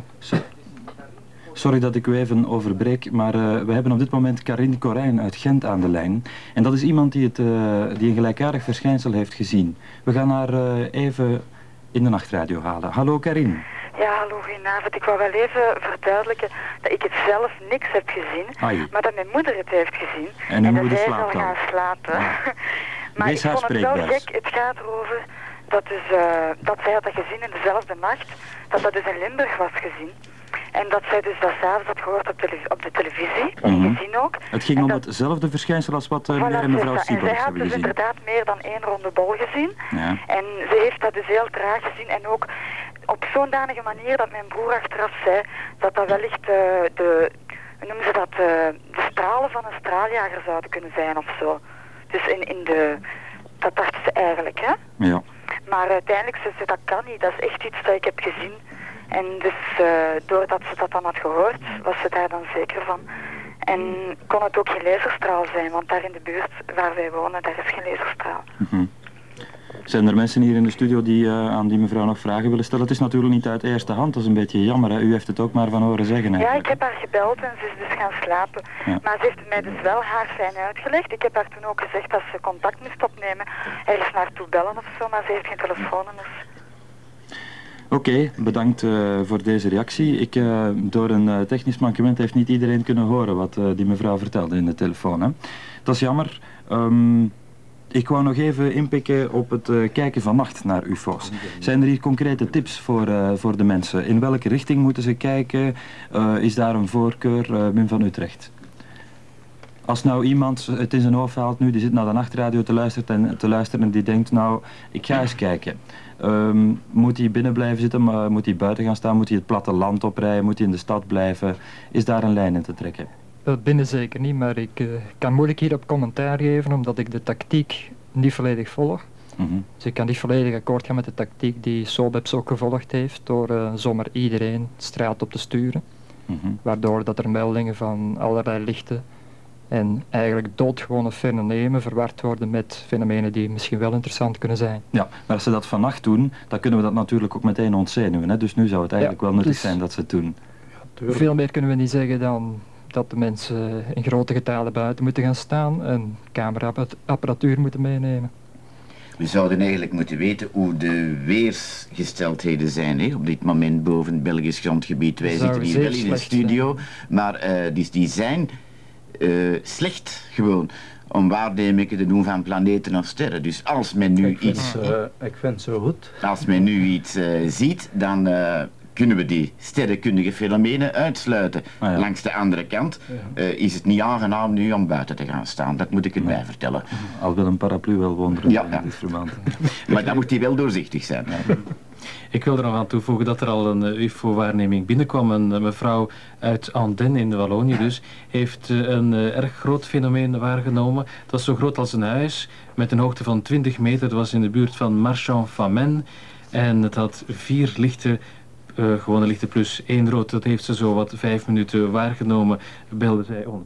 Sorry dat ik u even overbreek, maar uh, we hebben op dit moment Karin Corijn uit Gent aan de lijn. En dat is iemand die, het, uh, die een gelijkaardig verschijnsel heeft gezien. We gaan haar uh, even in de nachtradio halen. Hallo Karin. Ja, hallo, goedenavond. Ik wou wel even verduidelijken dat ik het zelf niks heb gezien, Ai. maar dat mijn moeder het heeft gezien. En, en dat zij slaapt zal gaan slapen. Ja. Maar Wees ik vond het wel spreekbaar. gek. Het gaat erover dat, dus, uh, dat zij had dat gezien in dezelfde nacht, dat dat dus in Limburg was gezien. En dat zij dus dat s'avonds had gehoord op, tele op de televisie, mm-hmm. gezien ook. Het ging en om dat... hetzelfde verschijnsel als wat uh, voilà, meneer en mevrouw Siebels hebben gezien. En zij had dus gezien. inderdaad meer dan één ronde bol gezien. Ja. En ze heeft dat dus heel traag gezien en ook op zo'n danige manier dat mijn broer achteraf zei dat dat wellicht uh, de, hoe noemen ze dat, uh, de stralen van een straaljager zouden kunnen zijn of zo. Dus in, in de, dat dachten ze eigenlijk, hè. Ja. Maar uiteindelijk zei ze, dat kan niet, dat is echt iets dat ik heb gezien. En dus uh, doordat ze dat dan had gehoord, was ze daar dan zeker van. En kon het ook geen laserstraal zijn, want daar in de buurt waar wij wonen, daar is geen laserstraal. Mm-hmm. Zijn er mensen hier in de studio die uh, aan die mevrouw nog vragen willen stellen? Het is natuurlijk niet uit eerste hand, dat is een beetje jammer. Hè? U heeft het ook maar van horen zeggen eigenlijk. Ja, ik heb haar gebeld en ze is dus gaan slapen. Ja. Maar ze heeft het mij dus wel haar fijn uitgelegd. Ik heb haar toen ook gezegd dat ze contact moest opnemen. Ergens naartoe bellen of zo, maar ze heeft geen telefoonnummer. Oké, okay, bedankt uh, voor deze reactie. Ik, uh, door een uh, technisch mankement heeft niet iedereen kunnen horen wat uh, die mevrouw vertelde in de telefoon. Hè? Dat is jammer. Um, ik wou nog even inpikken op het uh, kijken vannacht naar U F O's. Zijn er hier concrete tips voor, uh, voor de mensen? In welke richting moeten ze kijken? Uh, is daar een voorkeur? Uh, Wim van Utrecht. Als nou iemand het in zijn hoofd haalt nu, die zit naar de nachtradio te luisteren en, te luisteren en die denkt, nou, ik ga eens kijken. Um, moet hij binnen blijven zitten, maar moet hij buiten gaan staan, moet hij het platteland oprijden, moet hij in de stad blijven? Is daar een lijn in te trekken? Binnen zeker niet, maar ik uh, kan moeilijk hierop commentaar geven, omdat ik de tactiek niet volledig volg. Mm-hmm. Dus ik kan niet volledig akkoord gaan met de tactiek die Sobibs ook gevolgd heeft, door uh, zomaar iedereen de straat op te sturen. Mm-hmm. Waardoor dat er meldingen van allerlei lichten en eigenlijk doodgewone fenomenen verward worden met fenomenen die misschien wel interessant kunnen zijn. Ja, maar als ze dat vannacht doen, dan kunnen we dat natuurlijk ook meteen ontzenuwen. Hè? Dus nu zou het eigenlijk ja, wel nuttig dus zijn dat ze het doen. Ja, veel meer kunnen we niet zeggen dan dat de mensen in grote getalen buiten moeten gaan staan en cameraapparatuur moeten meenemen. We zouden eigenlijk moeten weten hoe de weersgesteldheden zijn hè? Op dit moment boven het Belgisch grondgebied. Wij zitten hier wel in een studio, zijn. maar uh, die, die zijn uh, slecht gewoon. om waarnemingen te doen van planeten of sterren. Dus als men nu ik vind, iets... uh, ik vind het zo goed. Als men nu iets uh, ziet, dan uh, kunnen we die sterrenkundige fenomenen uitsluiten. Ah, ja. Langs de andere kant uh, is het niet aangenaam nu om buiten te gaan staan. Dat moet ik erbij nee. vertellen. Al wil een paraplu wel wonderen ja, in ja. dit verband. Maar dan moet die wel doorzichtig zijn. Ja. Ik wil er nog aan toevoegen dat er al een uh, U F O-waarneming binnenkwam. Een uh, mevrouw uit Andenne in Wallonië dus heeft uh, een uh, erg groot fenomeen waargenomen. Het was zo groot als een huis met een hoogte van twintig meter. Dat was in de buurt van Marchand-Famenne. En het had vier lichten, uh, gewone lichten plus één rood. Dat heeft ze zo wat vijf minuten waargenomen, belde zij on.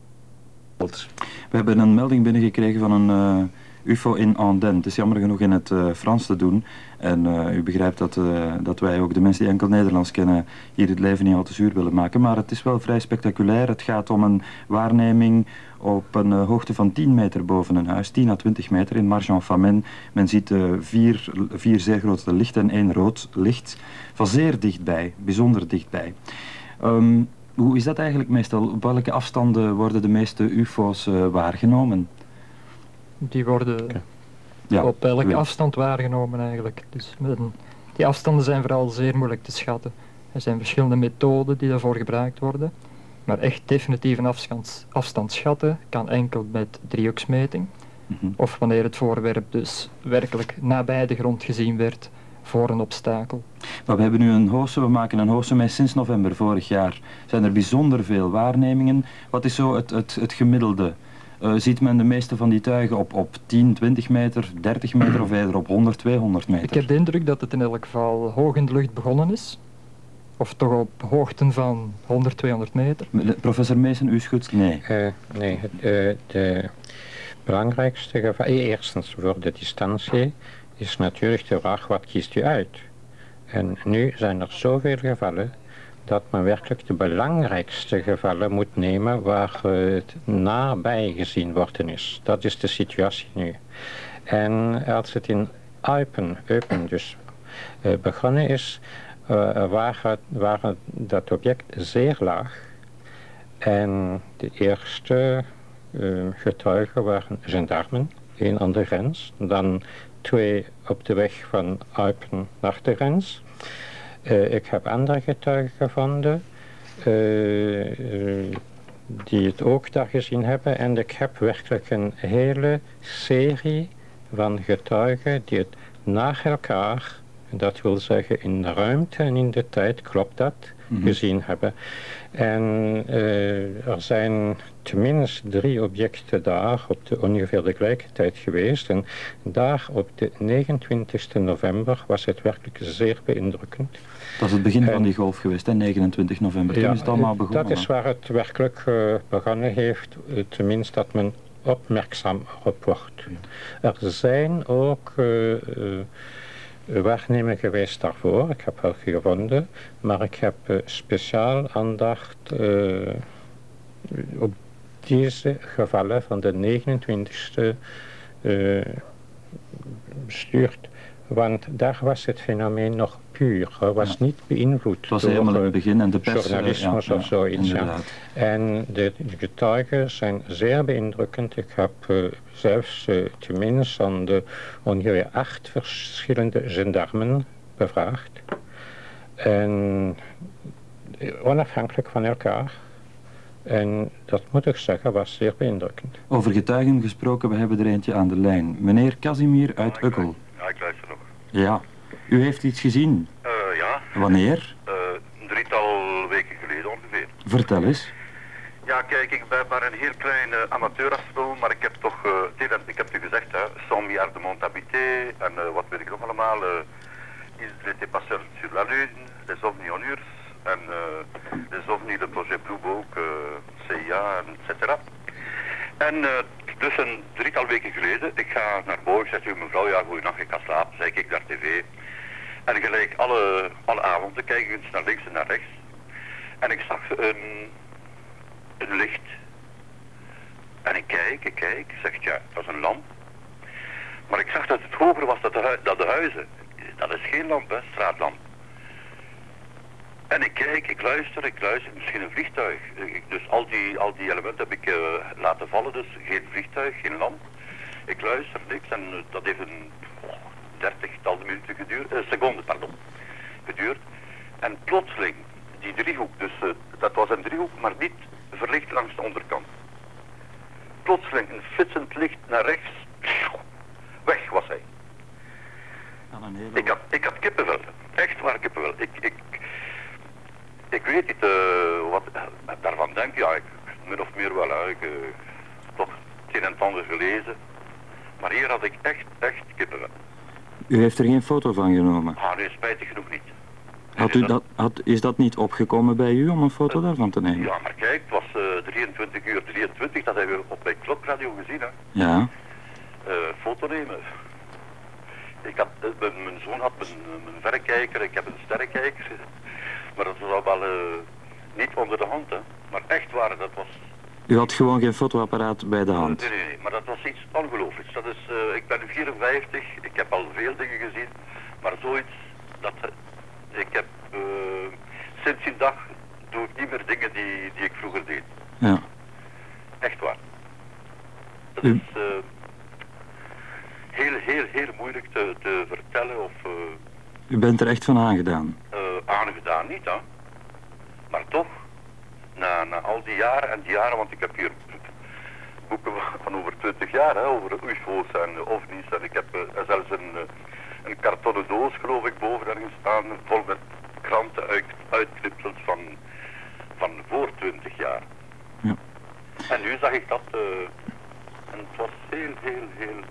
We hebben een melding binnengekregen van een uh, U F O in Andenne. Het is jammer genoeg in het uh, Frans te doen. En uh, u begrijpt dat, uh, dat wij ook de mensen die enkel Nederlands kennen hier het leven niet al te zuur willen maken. Maar het is wel vrij spectaculair. Het gaat om een waarneming op een uh, hoogte van tien meter boven een huis. tien à twintig meter in Marchand-Famenne. Men ziet uh, vier, vier zeer grote lichten en één rood licht. Van zeer dichtbij, bijzonder dichtbij. Um, hoe is dat eigenlijk meestal? Op welke afstanden worden de meeste U F O's uh, waargenomen? Die worden okay. ja, op elke afstand waargenomen eigenlijk. Dus men, die afstanden zijn vooral zeer moeilijk te schatten. Er zijn verschillende methoden die daarvoor gebruikt worden. Maar echt definitief een afstand, afstand schatten kan enkel met driehoeksmeting. Mm-hmm. Of wanneer het voorwerp dus werkelijk nabij de grond gezien werd voor een obstakel. Maar we hebben nu een hoogste, we maken een hoogste mee sinds november vorig jaar. Zijn er bijzonder veel waarnemingen. Wat is zo het, het, het gemiddelde? Uh, ziet men de meeste van die tuigen op, op tien, twintig meter, dertig meter of eerder op honderd, tweehonderd meter? Ik heb de indruk dat het in elk geval hoog in de lucht begonnen is. Of toch op hoogten van honderd, tweehonderd meter. Professor Meesen, u schudt nee. Uh, nee, het, uh, de belangrijkste geval, eerstens voor de distantie, is natuurlijk de vraag wat kiest u uit. En nu zijn er zoveel gevallen dat men werkelijk de belangrijkste gevallen moet nemen waar het nabij gezien worden is. Dat is de situatie nu. En als het in Eupen, Eupen dus uh, begonnen is, uh, waren, waren dat object zeer laag. En de eerste uh, getuigen waren gendarmen, één aan de grens, dan twee op de weg van Eupen naar de grens. Uh, ik heb andere getuigen gevonden uh, uh, die het ook daar gezien hebben. En ik heb werkelijk een hele serie van getuigen die het na elkaar, dat wil zeggen in de ruimte en in de tijd, klopt dat, mm-hmm. gezien hebben. En uh, er zijn tenminste drie objecten daar op de, ongeveer de gelijke tijd geweest. En daar op de negenentwintigste november was het werkelijk zeer beïndrukkend. Dat is het begin en, van die golf geweest, hè? negenentwintig november. Toen ja, is het allemaal begonnen. Dat is waar het werkelijk uh, begonnen heeft, uh, tenminste dat men opmerkzaam op wordt. Ja. Er zijn ook uh, uh, waarnemingen geweest daarvoor, ik heb welke gevonden, maar ik heb uh, speciaal aandacht uh, op deze gevallen van de negenentwintigste uh, bestuurd. Want daar was het fenomeen nog puur, het was ja. niet beïnvloed het was door helemaal in het begin en de pers, journalisme ja, of zoiets. Ja. En de, de getuigen zijn zeer beïndrukkend. Ik heb uh, zelfs uh, tenminste aan de ongeveer acht verschillende gendarmen bevraagd. En onafhankelijk van elkaar. En dat moet ik zeggen, was zeer beïndrukkend. Over getuigen gesproken, we hebben er eentje aan de lijn. Meneer Casimir uit ja, Ukkel. Ja, ik luister nog. Ja, u heeft iets gezien? Uh, ja. Wanneer? Uh, een drietal weken geleden ongeveer. Vertel eens. Ja, kijk, ik ben maar een heel klein uh, amateurafspul, maar ik heb toch, uh, ik heb u gezegd, hè, cent milliards de monde habité, en uh, wat weet ik nog allemaal, uh, ils étaient pas seuls sur la lune, les ovnis en Urs, en uh, les ovnis, de projet Blue Book, uh, C I A, et cetera. En uh, dus een drietal weken geleden, ik ga naar boven, zegt u mevrouw, ja goeienacht, ik ga slapen, zei ik naar tv. En gelijk alle, alle avonden kijk ik eens naar links en naar rechts. En ik zag een, een licht. En ik kijk, ik kijk, zegt ja, dat is een lamp. Maar ik zag dat het hoger was dan de, hu- dan de huizen. Dat is geen lamp, hè, straatlamp. En ik kijk, ik luister, ik luister, misschien een vliegtuig. Ik, dus al die, al die elementen heb ik uh, laten vallen, dus geen vliegtuig, geen land. Ik luister, niks, en uh, dat heeft een oh, dertigtal minuten geduurd, uh, seconden, pardon, geduurd. En plotseling, die driehoek, dus uh, dat was een driehoek, maar niet verlicht langs de onderkant. Plotseling een flitsend licht naar rechts, weg was hij. Ik had, ik had kippenvel, echt waar kippenvel. Ik, ik, ik weet niet uh, wat uh, daarvan denk, ja, ik, min of meer wel, hè. Ik uh, toch het een en het ander gelezen. Maar hier had ik echt, echt kippenvel. U heeft er geen foto van genomen? Ah nee, spijtig genoeg niet. Had u dat, had, is dat niet opgekomen bij u om een foto uh, daarvan te nemen? Ja, maar kijk, het was uh, drieëntwintig uur drieëntwintig, dat hebben we op mijn klokradio gezien, hè. Ja. Uh, foto nemen. Ik had, uh, mijn, mijn zoon had mijn, mijn verrekijker, ik heb een sterrenkijker. Maar dat was al wel uh, niet onder de hand, hè. Maar echt waar, dat was... U had gewoon geen fotoapparaat bij de hand? Nee, nee, nee, maar dat was iets ongelooflijks. Dat is, uh, ik ben vierenvijftig, ik heb al veel dingen gezien, maar zoiets, dat... Uh, ik heb, uh, sinds die dag doe ik niet meer dingen die, die ik vroeger deed. Ja. Echt waar. Dat U... is uh, heel, heel, heel moeilijk te, te vertellen of... Uh, U bent er echt van aangedaan? Uh, aangedaan niet, hè. Maar toch, na, na al die jaren en die jaren, want ik heb hier boeken van over twintig jaar, hè, over U F O's en ovnis, en ik heb uh, zelfs een, uh, een kartonnen doos, geloof ik, boven ergens staan, vol met kranten uit, uitknipsels van, van voor twintig jaar. Ja. En nu zag ik dat, uh, en het was heel, heel, heel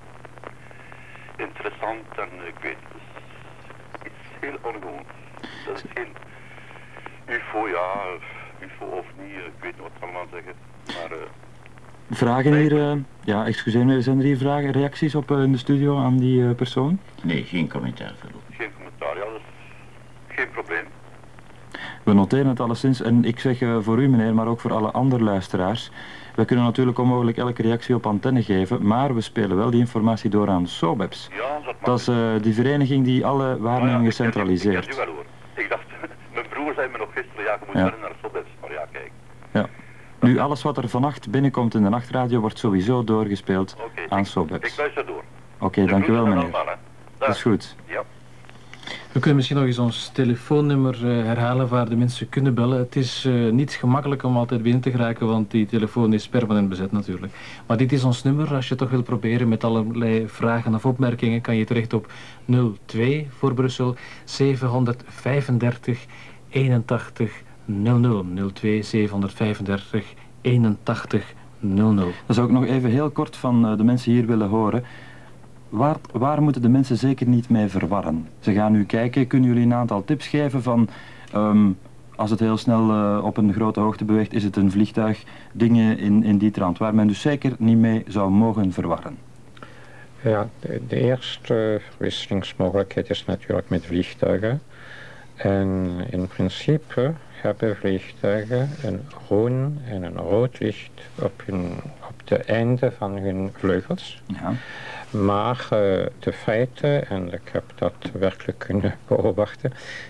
interessant en uh, ik weet het, is iets heel ongewoon. Dat is geen U F O, ja, U F O of niet, ik weet niet wat ik allemaal zeggen, maar... Uh, vragen hier, uh, ja, excuseer me, zijn er hier vragen, reacties op uh, in de studio aan die uh, persoon? Nee, geen commentaar verder. Geen commentaar, ja, dat is geen probleem. We noteren het alleszins en ik zeg uh, voor u meneer, maar ook voor alle andere luisteraars. We kunnen natuurlijk onmogelijk elke reactie op antenne geven, maar we spelen wel die informatie door aan SOBEPS. Ja, dat, dat is uh, die vereniging die alle waarnemingen ja, centraliseert. Ik ken, ik ken wel, hoor. Ik dacht, mijn broer zei me nog gisteren, ja, je moet ja. verder naar SOBEPS, maar ja, kijk. Ja. Nu, alles wat er vannacht binnenkomt in de nachtradio wordt sowieso doorgespeeld okay, aan ik, SOBEPS. Ik luister door. Oké, okay, dank u wel meneer. Allemaal, dat is goed. Ja. We kunnen misschien nog eens ons telefoonnummer uh, herhalen waar de mensen kunnen bellen. Het is uh, niet gemakkelijk om altijd binnen te geraken, want die telefoon is permanent bezet natuurlijk. Maar dit is ons nummer. Als je toch wilt proberen met allerlei vragen of opmerkingen, kan je terecht op nul twee voor Brussel zevenhonderdvijfendertig eenentachtig nul nul. nul twee zevenhonderdvijfendertig eenentachtig nul nul. Dan zou ik nog even heel kort van uh, de mensen hier willen horen. Waar, waar moeten de mensen zeker niet mee verwarren? Ze gaan nu kijken, kunnen jullie een aantal tips geven van... Um, als het heel snel uh, op een grote hoogte beweegt, is het een vliegtuig, dingen in, in die trant, waar men dus zeker niet mee zou mogen verwarren. Ja, de, de eerste verwisselingsmogelijkheid is natuurlijk met vliegtuigen. En in principe hebben vliegtuigen een groen en een rood licht op, hun, op de einde van hun vleugels. Ja. Maar uh, de feiten, en ik heb dat werkelijk kunnen beobachten,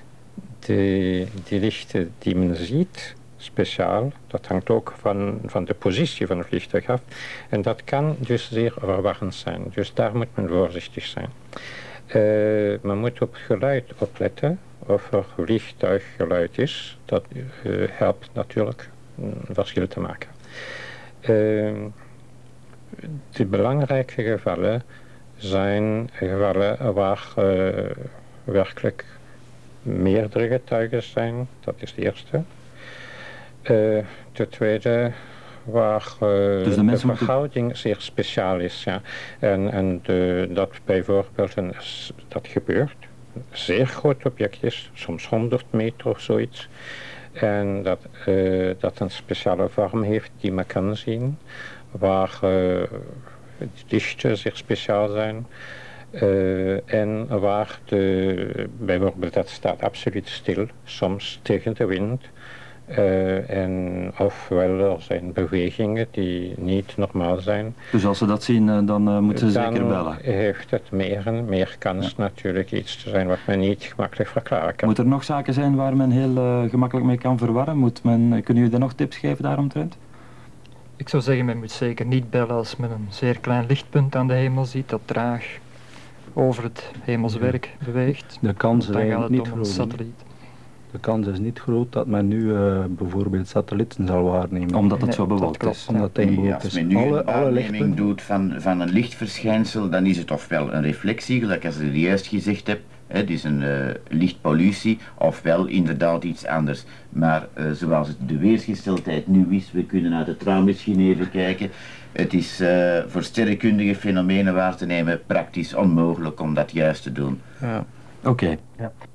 de, die lichten die men ziet, speciaal, dat hangt ook van, van de positie van het vliegtuig af. En dat kan dus zeer verwarrend zijn. Dus daar moet men voorzichtig zijn. Uh, men moet op het geluid opletten, of er vliegtuiggeluid is. Dat uh, helpt natuurlijk een verschil te maken. Uh, de belangrijke gevallen zijn gevallen waar uh, werkelijk meerdere getuigen zijn. Dat is de eerste. Uh, de tweede, waar uh, dus de, de verhouding moeten... zeer speciaal is. Ja. En, en de, dat bijvoorbeeld, een, dat gebeurt, een zeer groot object is, soms honderd meter of zoiets. En dat, uh, dat een speciale vorm heeft die men kan zien, waar uh, dichten zeer speciaal zijn. Uh, en waar de, bijvoorbeeld dat staat absoluut stil, soms tegen de wind. Uh, en ofwel er zijn bewegingen die niet normaal zijn. Dus als ze dat zien, uh, dan uh, moeten ze dan zeker bellen? Dan heeft het meer en meer kans ja. natuurlijk iets te zijn wat men niet gemakkelijk verklaren kan. Moet er nog zaken zijn waar men heel uh, gemakkelijk mee kan verwarren? Moet men, kunnen jullie daar nog tips geven daaromtrent? Ik zou zeggen, men moet zeker niet bellen als men een zeer klein lichtpunt aan de hemel ziet dat traag over het hemelswerk ja. beweegt. De kans is eigenlijk niet om groot. Een satelliet. De kans is niet groot dat men nu uh, bijvoorbeeld satellieten zal waarnemen. Omdat het nee, zo bewolkt is. Omdat het nee, bewolkt als is. men nu alle, een alle waarneming doet van, van een lichtverschijnsel, dan is het ofwel een reflectie, gelijk als ik juist gezegd heb, het is een uh, lichtpollutie, ofwel inderdaad iets anders. Maar uh, zoals het de weersgesteldheid nu is, we kunnen uit het raam misschien even kijken, het is uh, voor sterrenkundige fenomenen waar te nemen praktisch onmogelijk om dat juist te doen. Ja. Oké. Okay. Ja.